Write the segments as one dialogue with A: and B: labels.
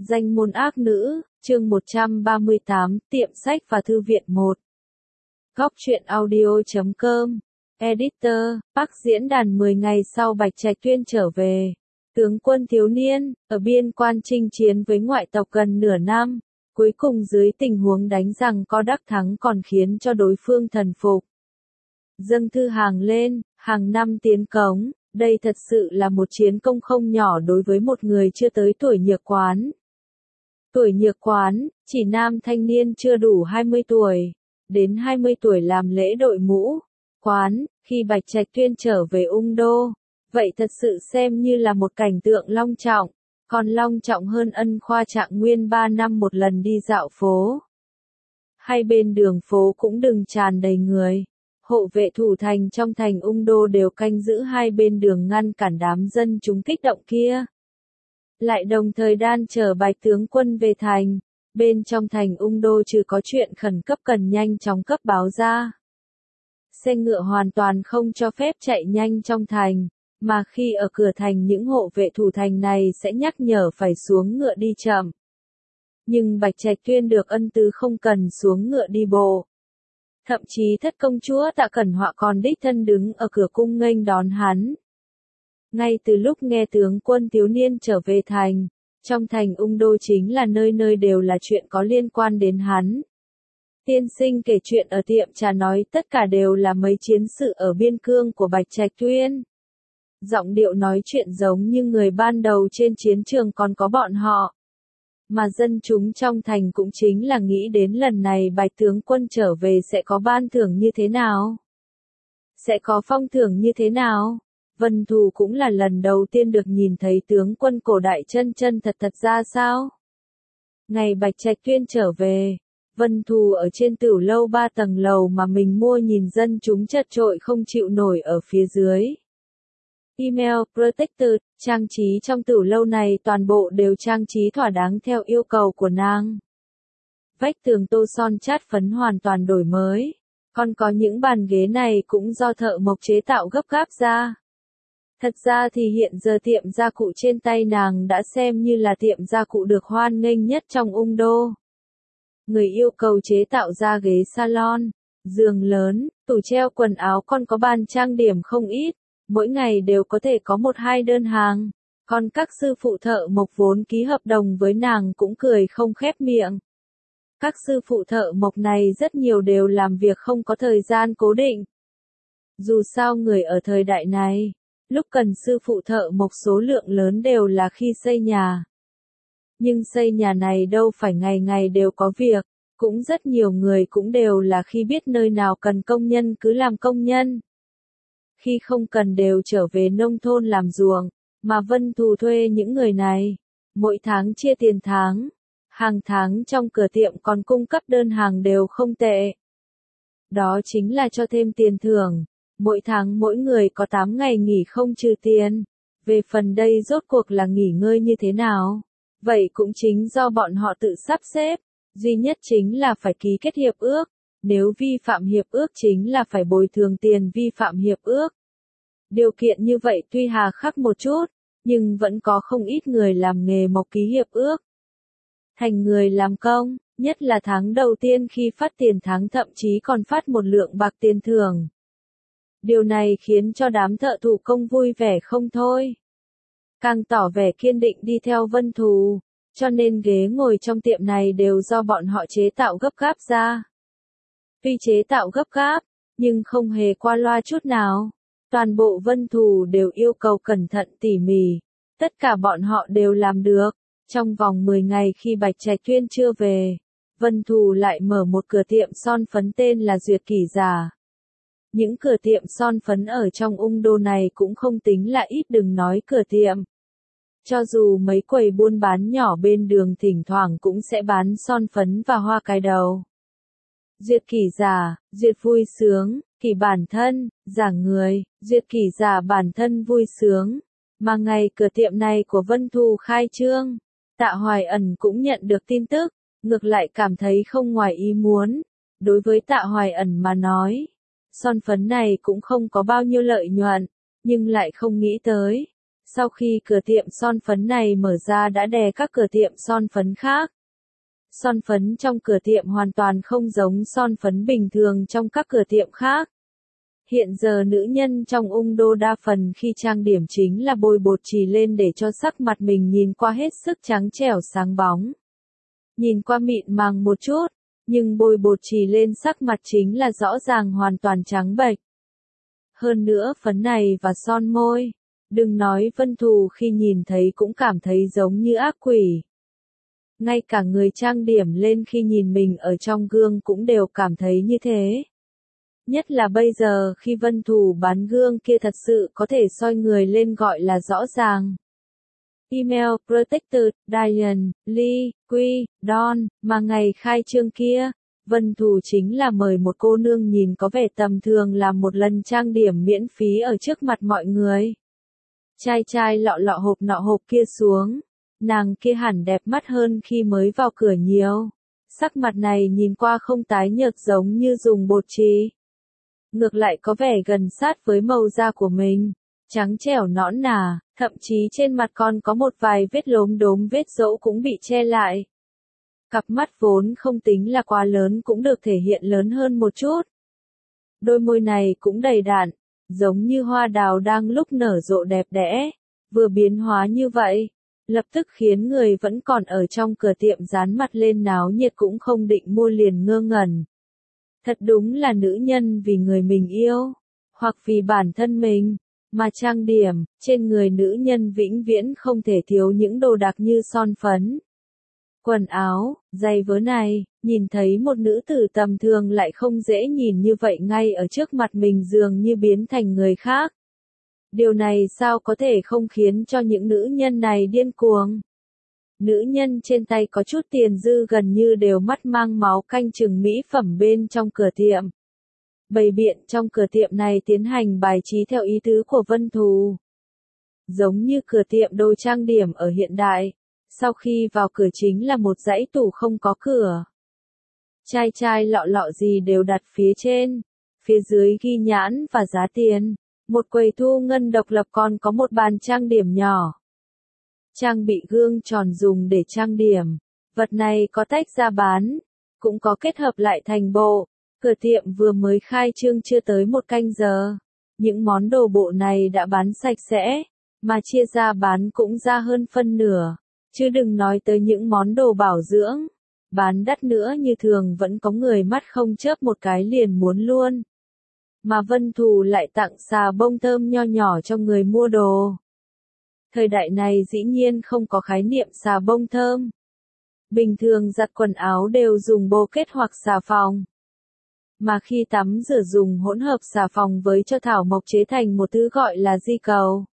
A: Danh môn ác nữ, chương 138, tiệm sách và thư viện 1. Góc truyện audio.com. Editor, Bắc diễn đàn 10 ngày sau Bạch Trạch Tuyên trở về. Tướng quân thiếu niên, ở biên quan chinh chiến với ngoại tộc gần nửa năm, cuối cùng dưới tình huống đánh rằng có đắc thắng còn khiến cho đối phương thần phục. Dâng thư hàng lên, hàng năm tiến cống, đây thật sự là một chiến công không nhỏ đối với một người chưa tới tuổi nhược quán. Tuổi nhược quán, chỉ nam thanh niên chưa đủ 20 tuổi, đến 20 tuổi làm lễ đội mũ, quán, khi Bạch Trạch Tuyên trở về Ung Đô, vậy thật sự xem như là một cảnh tượng long trọng, còn long trọng hơn Ân Khoa Trạng Nguyên 3 năm một lần đi dạo phố. Hai bên đường phố cũng đừng tràn đầy người, hộ vệ thủ thành trong thành Ung Đô đều canh giữ hai bên đường ngăn cản đám dân chúng kích động kia. Lại đồng thời đan chờ Bạch tướng quân về thành, bên trong thành Ung Đô trừ có chuyện khẩn cấp cần nhanh chóng cấp báo ra. Xe ngựa hoàn toàn không cho phép chạy nhanh trong thành, mà khi ở cửa thành những hộ vệ thủ thành này sẽ nhắc nhở phải xuống ngựa đi chậm. Nhưng Bạch Trạch Tuyên được ân tứ không cần xuống ngựa đi bộ. Thậm chí thất công chúa Tạ Cẩn Họa còn đích thân đứng ở cửa cung nghênh đón hắn. Ngay từ lúc nghe tướng quân thiếu niên trở về thành, trong thành Ung Đô chính là nơi nơi đều là chuyện có liên quan đến hắn. Tiên sinh kể chuyện ở tiệm trà nói tất cả đều là mấy chiến sự ở biên cương của Bạch Trạch Tuyên. Giọng điệu nói chuyện giống như người ban đầu trên chiến trường còn có bọn họ. Mà dân chúng trong thành cũng chính là nghĩ đến lần này Bạch tướng quân trở về sẽ có ban thưởng như thế nào? Sẽ có phong thưởng như thế nào? Vân Thù cũng là lần đầu tiên được nhìn thấy tướng quân cổ đại chân chân thật thật ra sao? Ngày Bạch Trạch Tuyên trở về, Vân Thù ở trên tửu lâu 3 tầng lầu mà mình mua nhìn dân chúng chật chội không chịu nổi ở phía dưới. Email, Protector, trang trí trong tửu lâu này toàn bộ đều trang trí thỏa đáng theo yêu cầu của nàng. Vách tường tô son chát phấn hoàn toàn đổi mới, còn có những bàn ghế này cũng do thợ mộc chế tạo gấp gáp ra. Thật ra thì hiện giờ tiệm gia cụ trên tay nàng đã xem như là tiệm gia cụ được hoan nghênh nhất trong Ung Đô. Người yêu cầu chế tạo ra ghế salon, giường lớn, tủ treo quần áo còn có bàn trang điểm không ít, mỗi ngày đều có thể có 1-2 đơn hàng. Còn các sư phụ thợ mộc vốn ký hợp đồng với nàng cũng cười không khép miệng. Các sư phụ thợ mộc này rất nhiều đều làm việc không có thời gian cố định. Dù sao người ở thời đại này, lúc cần sư phụ thợ mộc số lượng lớn đều là khi xây nhà. Nhưng xây nhà này đâu phải ngày ngày đều có việc, cũng rất nhiều người cũng đều là khi biết nơi nào cần công nhân cứ làm công nhân. Khi không cần đều trở về nông thôn làm ruộng, mà Vân Thù thuê những người này, mỗi tháng chia tiền tháng, hàng tháng trong cửa tiệm còn cung cấp đơn hàng đều không tệ. Đó chính là cho thêm tiền thưởng. Mỗi tháng mỗi người có 8 ngày nghỉ không trừ tiền. Về phần đây rốt cuộc là nghỉ ngơi như thế nào? Vậy cũng chính do bọn họ tự sắp xếp. Duy nhất chính là phải ký kết hiệp ước. Nếu vi phạm hiệp ước chính là phải bồi thường tiền vi phạm hiệp ước. Điều kiện như vậy tuy hà khắc một chút, nhưng vẫn có không ít người làm nghề mộc ký hiệp ước. Thành người làm công, nhất là tháng đầu tiên khi phát tiền tháng thậm chí còn phát một lượng bạc tiền thưởng. Điều này khiến cho đám thợ thủ công vui vẻ không thôi. Càng tỏ vẻ kiên định đi theo Vân Thù, cho nên ghế ngồi trong tiệm này đều do bọn họ chế tạo gấp gáp ra. Tuy chế tạo gấp gáp, nhưng không hề qua loa chút nào. Toàn bộ Vân Thù đều yêu cầu cẩn thận tỉ mỉ. Tất cả bọn họ đều làm được. Trong vòng 10 ngày khi Bạch Trạch Tuyên chưa về, Vân Thù lại mở một cửa tiệm son phấn tên là Duyệt Kỷ Giả. Những cửa tiệm son phấn ở trong Ung Đô này cũng không tính là ít, đừng nói cửa tiệm. Cho dù mấy quầy buôn bán nhỏ bên đường thỉnh thoảng cũng sẽ bán son phấn và hoa cài đầu. Duyệt Kỷ Giả, duyệt vui sướng, kỷ bản thân, giả người, duyệt kỷ giả bản thân vui sướng. Mà ngày cửa tiệm này của Vân Thù khai trương, Tạ Hoài Ẩn cũng nhận được tin tức, ngược lại cảm thấy không ngoài ý muốn. Đối với Tạ Hoài Ẩn mà nói, son phấn này cũng không có bao nhiêu lợi nhuận, nhưng lại không nghĩ tới, Sau khi cửa tiệm son phấn này mở ra đã đè các cửa tiệm son phấn khác. Son phấn trong cửa tiệm hoàn toàn không giống son phấn bình thường trong các cửa tiệm khác. Hiện giờ nữ nhân trong ung đô đa phần khi trang điểm chính là bôi bột chì lên để cho sắc mặt mình nhìn qua hết sức trắng trẻo sáng bóng. Nhìn qua mịn màng một chút, nhưng bôi bột chì lên sắc mặt chính là rõ ràng hoàn toàn trắng bệch. Hơn nữa phấn này và son môi, đừng nói Vân Thù khi nhìn thấy cũng cảm thấy giống như ác quỷ. Ngay cả người trang điểm lên khi nhìn mình ở trong gương cũng đều cảm thấy như thế. Nhất là bây giờ khi Vân Thù bán gương kia thật sự có thể soi người lên gọi là rõ ràng. Email Protected, Diane, Lee, Quy, Don, mà ngày khai trương kia, Vân Thù chính là mời một cô nương nhìn có vẻ tầm thường làm một lần trang điểm miễn phí ở trước mặt mọi người. Chai chai lọ lọ hộp nọ hộp kia xuống, nàng kia hẳn đẹp mắt hơn khi mới vào cửa nhiều. Sắc mặt này nhìn qua không tái nhợt giống như dùng bột chì. Ngược lại có vẻ gần sát với màu da của mình, trắng trẻo nõn nà, thậm chí trên mặt còn có một vài vết lốm đốm vết rỗ cũng bị che lại. Cặp mắt vốn không tính là quá lớn cũng được thể hiện lớn hơn một chút. Đôi môi này cũng đầy đặn, giống như hoa đào đang lúc nở rộ đẹp đẽ, vừa biến hóa như vậy, lập tức khiến người vẫn còn ở trong cửa tiệm dán mặt lên náo nhiệt cũng không định mua liền ngơ ngẩn. Thật đúng là nữ nhân vì người mình yêu, hoặc vì bản thân mình, mà trang điểm, trên người nữ nhân vĩnh viễn không thể thiếu những đồ đặc như son phấn. Quần áo, giày vớ này, nhìn thấy một nữ tử tầm thường lại không dễ nhìn như vậy ngay ở trước mặt mình dường như biến thành người khác. Điều này sao có thể không khiến cho những nữ nhân này điên cuồng? Nữ nhân trên tay có chút tiền dư gần như đều mắt mang máu canh chừng mỹ phẩm bên trong cửa tiệm. Bày biện trong cửa tiệm này tiến hành bài trí theo ý tứ của Vân Thù. Giống như cửa tiệm đồ trang điểm ở hiện đại, sau khi vào cửa chính là một dãy tủ không có cửa. Chai chai lọ lọ gì đều đặt phía trên, phía dưới ghi nhãn và giá tiền. Một quầy thu ngân độc lập còn có một bàn trang điểm nhỏ. Trang bị gương tròn dùng để trang điểm. Vật này có tách ra bán, cũng có kết hợp lại thành bộ. Cửa tiệm vừa mới khai trương chưa tới một canh giờ. Những món đồ bộ này đã bán sạch sẽ, mà chia ra bán cũng ra hơn phân nửa. Chứ đừng nói tới những món đồ bảo dưỡng. Bán đắt nữa như thường vẫn có người mắt không chớp một cái liền muốn luôn. Mà Vân Thù lại tặng xà bông thơm nho nhỏ cho người mua đồ. Thời đại này dĩ nhiên không có khái niệm xà bông thơm. Bình thường giặt quần áo đều dùng bô kết hoặc xà phòng. Mà khi tắm rửa dùng hỗn hợp xà phòng với cho thảo mộc chế thành một thứ gọi là di cầu.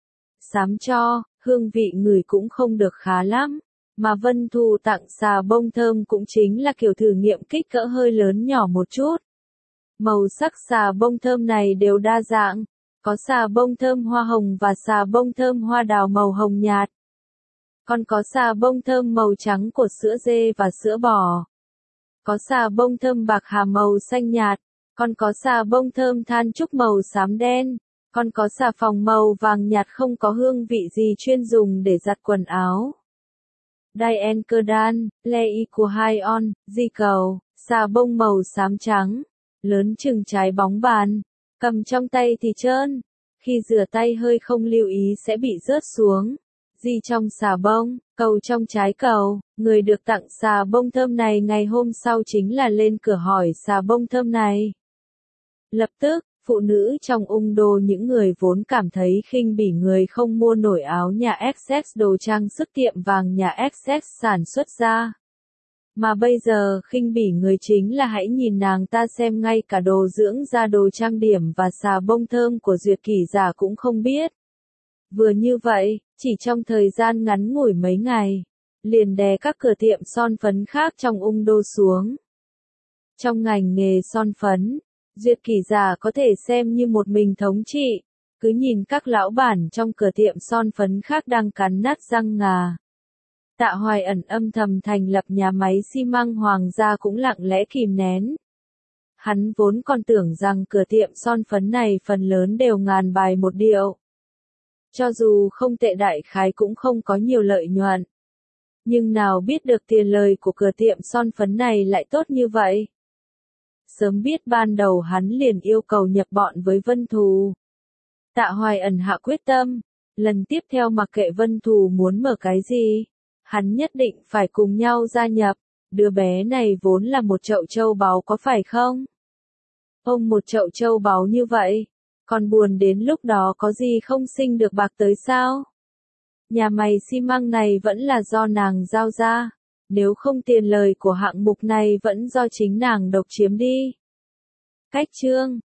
A: Xám cho, hương vị ngửi cũng không được khá lắm. Mà Vân Thù tặng xà bông thơm cũng chính là kiểu thử nghiệm kích cỡ hơi lớn nhỏ một chút. Màu sắc xà bông thơm này đều đa dạng, có xà bông thơm hoa hồng và xà bông thơm hoa đào màu hồng nhạt. Còn có xà bông thơm màu trắng của sữa dê và sữa bò. Có xà bông thơm bạc hà màu xanh nhạt, còn có xà bông thơm than trúc màu xám đen, còn có xà phòng màu vàng nhạt không có hương vị gì chuyên dùng để giặt quần áo. Diane Kerdan, Lei của Hyon, di cầu, xà bông màu xám trắng. Lớn chừng trái bóng bàn, cầm trong tay thì trơn, khi rửa tay hơi không lưu ý sẽ bị rớt xuống. Di trong xà bông, cầu trong trái cầu, người được tặng xà bông thơm này ngày hôm sau chính là lên cửa hỏi xà bông thơm này. Lập tức, phụ nữ trong ung đô những người vốn cảm thấy khinh bỉ người không mua nổi áo nhà XX đồ trang sức tiệm vàng nhà XX sản xuất ra. Mà bây giờ khinh bỉ người chính là hãy nhìn nàng ta xem ngay cả đồ dưỡng da đồ trang điểm và xà bông thơm của Duyệt Kỷ Giả cũng không biết. Vừa như vậy, chỉ trong thời gian ngắn ngủi mấy ngày, liền đè các cửa tiệm son phấn khác trong ung đô xuống. Trong ngành nghề son phấn, Duyệt Kỷ Giả có thể xem như một mình thống trị, cứ nhìn các lão bản trong cửa tiệm son phấn khác đang cắn nát răng ngà. Tạ Hoài Ẩn âm thầm thành lập nhà máy xi măng Hoàng gia cũng lặng lẽ kìm nén. Hắn vốn còn tưởng rằng cửa tiệm son phấn này phần lớn đều ngàn bài một điệu. Cho dù không tệ đại khái cũng không có nhiều lợi nhuận. Nhưng nào biết được tiền lời của cửa tiệm son phấn này lại tốt như vậy. Sớm biết ban đầu hắn liền yêu cầu nhập bọn với Vân Thù. Tạ Hoài Ẩn hạ quyết tâm, lần tiếp theo mặc kệ Vân Thù muốn mở cái gì, hắn nhất định phải cùng nhau gia nhập, đứa bé này vốn là một chậu châu báu có phải không? Ông một chậu châu báu như vậy, còn buồn đến lúc đó có gì không sinh được bạc tới sao? Nhà máy xi măng này vẫn là do nàng giao ra, nếu không tiền lời của hạng mục này vẫn do chính nàng độc chiếm đi. Cách chương